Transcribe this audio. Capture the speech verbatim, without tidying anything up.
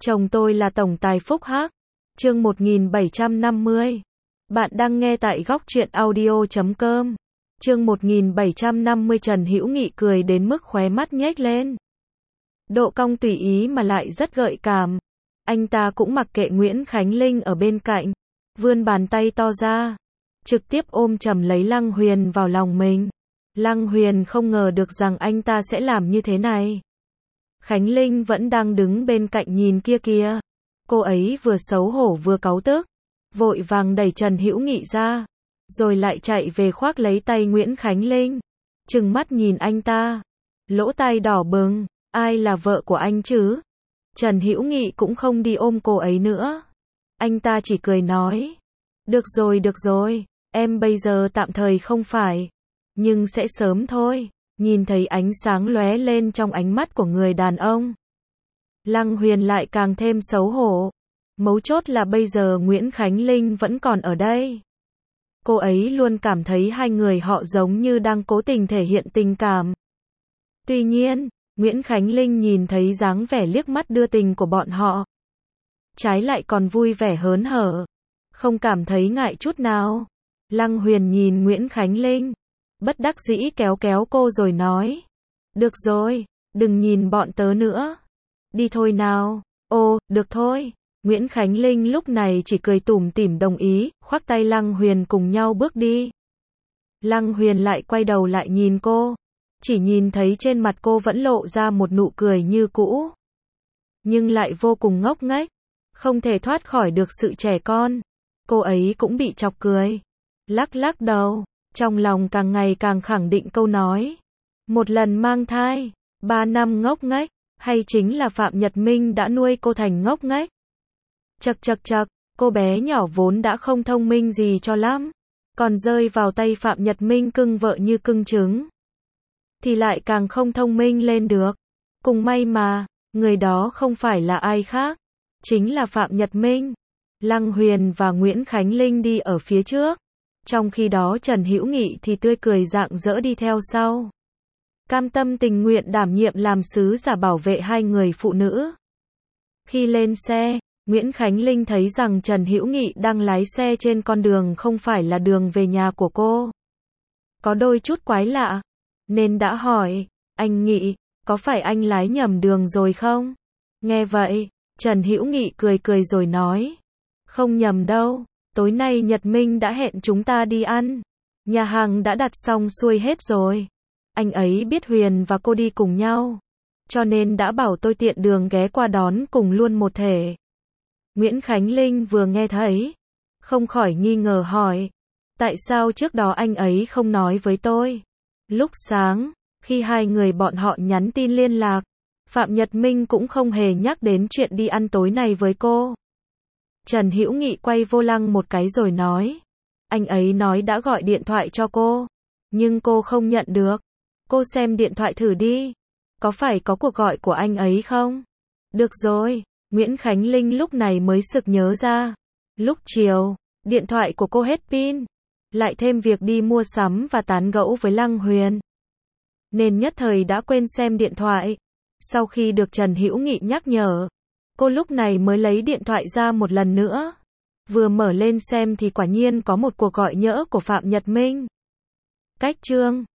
Chồng tôi là tổng tài Phúc Hắc. Chương một nghìn bảy trăm năm mươi. Bạn đang nghe tại góc truyện audio chấm com. Chương một nghìn bảy trăm năm mươi. Trần Hữu Nghị cười đến mức khóe mắt nhếch lên. Độ cong tùy ý mà lại rất gợi cảm. Anh ta cũng mặc kệ Nguyễn Khánh Linh ở bên cạnh, vươn bàn tay to ra, trực tiếp ôm chầm lấy Lăng Huyền vào lòng mình. Lăng Huyền không ngờ được rằng anh ta sẽ làm như thế này. Khánh Linh vẫn đang đứng bên cạnh nhìn kia kìa. Cô ấy vừa xấu hổ vừa cáu tức, vội vàng đẩy Trần Hữu Nghị ra, rồi lại chạy về khoác lấy tay Nguyễn Khánh Linh, trừng mắt nhìn anh ta, lỗ tai đỏ bừng, ai là vợ của anh chứ? Trần Hữu Nghị cũng không đi ôm cô ấy nữa. Anh ta chỉ cười nói, được rồi được rồi, em bây giờ tạm thời không phải, nhưng sẽ sớm thôi. Nhìn thấy ánh sáng lóe lên trong ánh mắt của người đàn ông, Lăng Huyền lại càng thêm xấu hổ. Mấu chốt là bây giờ Nguyễn Khánh Linh vẫn còn ở đây. Cô ấy luôn cảm thấy hai người họ giống như đang cố tình thể hiện tình cảm. Tuy nhiên, Nguyễn Khánh Linh nhìn thấy dáng vẻ liếc mắt đưa tình của bọn họ, trái lại còn vui vẻ hớn hở, không cảm thấy ngại chút nào. Lăng Huyền nhìn Nguyễn Khánh Linh, bất đắc dĩ kéo kéo cô rồi nói, được rồi, đừng nhìn bọn tớ nữa, đi thôi nào. Ồ, được thôi. Nguyễn Khánh Linh lúc này chỉ cười tủm tỉm đồng ý, khoác tay Lăng Huyền cùng nhau bước đi. Lăng Huyền lại quay đầu lại nhìn cô, chỉ nhìn thấy trên mặt cô vẫn lộ ra một nụ cười như cũ, nhưng lại vô cùng ngốc nghếch, không thể thoát khỏi được sự trẻ con. Cô ấy cũng bị chọc cười, lắc lắc đầu, trong lòng càng ngày càng khẳng định câu nói, một lần mang thai, ba năm ngốc nghếch, hay chính là Phạm Nhật Minh đã nuôi cô thành ngốc nghếch. Chậc chậc chậc, cô bé nhỏ vốn đã không thông minh gì cho lắm, còn rơi vào tay Phạm Nhật Minh cưng vợ như cưng trứng, thì lại càng không thông minh lên được. Cùng may mà, người đó không phải là ai khác, chính là Phạm Nhật Minh. Lăng Huyền và Nguyễn Khánh Linh đi ở phía trước, trong khi đó Trần Hữu Nghị thì tươi cười rạng rỡ đi theo sau, cam tâm tình nguyện đảm nhiệm làm sứ giả bảo vệ hai người phụ nữ. Khi lên xe, Nguyễn Khánh Linh thấy rằng Trần Hữu Nghị đang lái xe trên con đường không phải là đường về nhà của cô. Có đôi chút quái lạ, nên đã hỏi, anh Nghị, có phải anh lái nhầm đường rồi không? Nghe vậy, Trần Hữu Nghị cười cười rồi nói, không nhầm đâu, tối nay Nhật Minh đã hẹn chúng ta đi ăn, nhà hàng đã đặt xong xuôi hết rồi. Anh ấy biết Huyền và cô đi cùng nhau, cho nên đã bảo tôi tiện đường ghé qua đón cùng luôn một thể. Nguyễn Khánh Linh vừa nghe thấy, không khỏi nghi ngờ hỏi, tại sao trước đó anh ấy không nói với tôi? Lúc sáng, khi hai người bọn họ nhắn tin liên lạc, Phạm Nhật Minh cũng không hề nhắc đến chuyện đi ăn tối này với cô. Trần Hữu Nghị quay vô lăng một cái rồi nói, anh ấy nói đã gọi điện thoại cho cô, nhưng cô không nhận được. Cô xem điện thoại thử đi, có phải có cuộc gọi của anh ấy không? Được rồi, Nguyễn Khánh Linh lúc này mới sực nhớ ra. Lúc chiều, điện thoại của cô hết pin, lại thêm việc đi mua sắm và tán gẫu với Lăng Huyền, nên nhất thời đã quên xem điện thoại. Sau khi được Trần Hữu Nghị nhắc nhở, cô lúc này mới lấy điện thoại ra một lần nữa. Vừa mở lên xem thì quả nhiên có một cuộc gọi nhỡ của Phạm Nhật Minh. Cách chương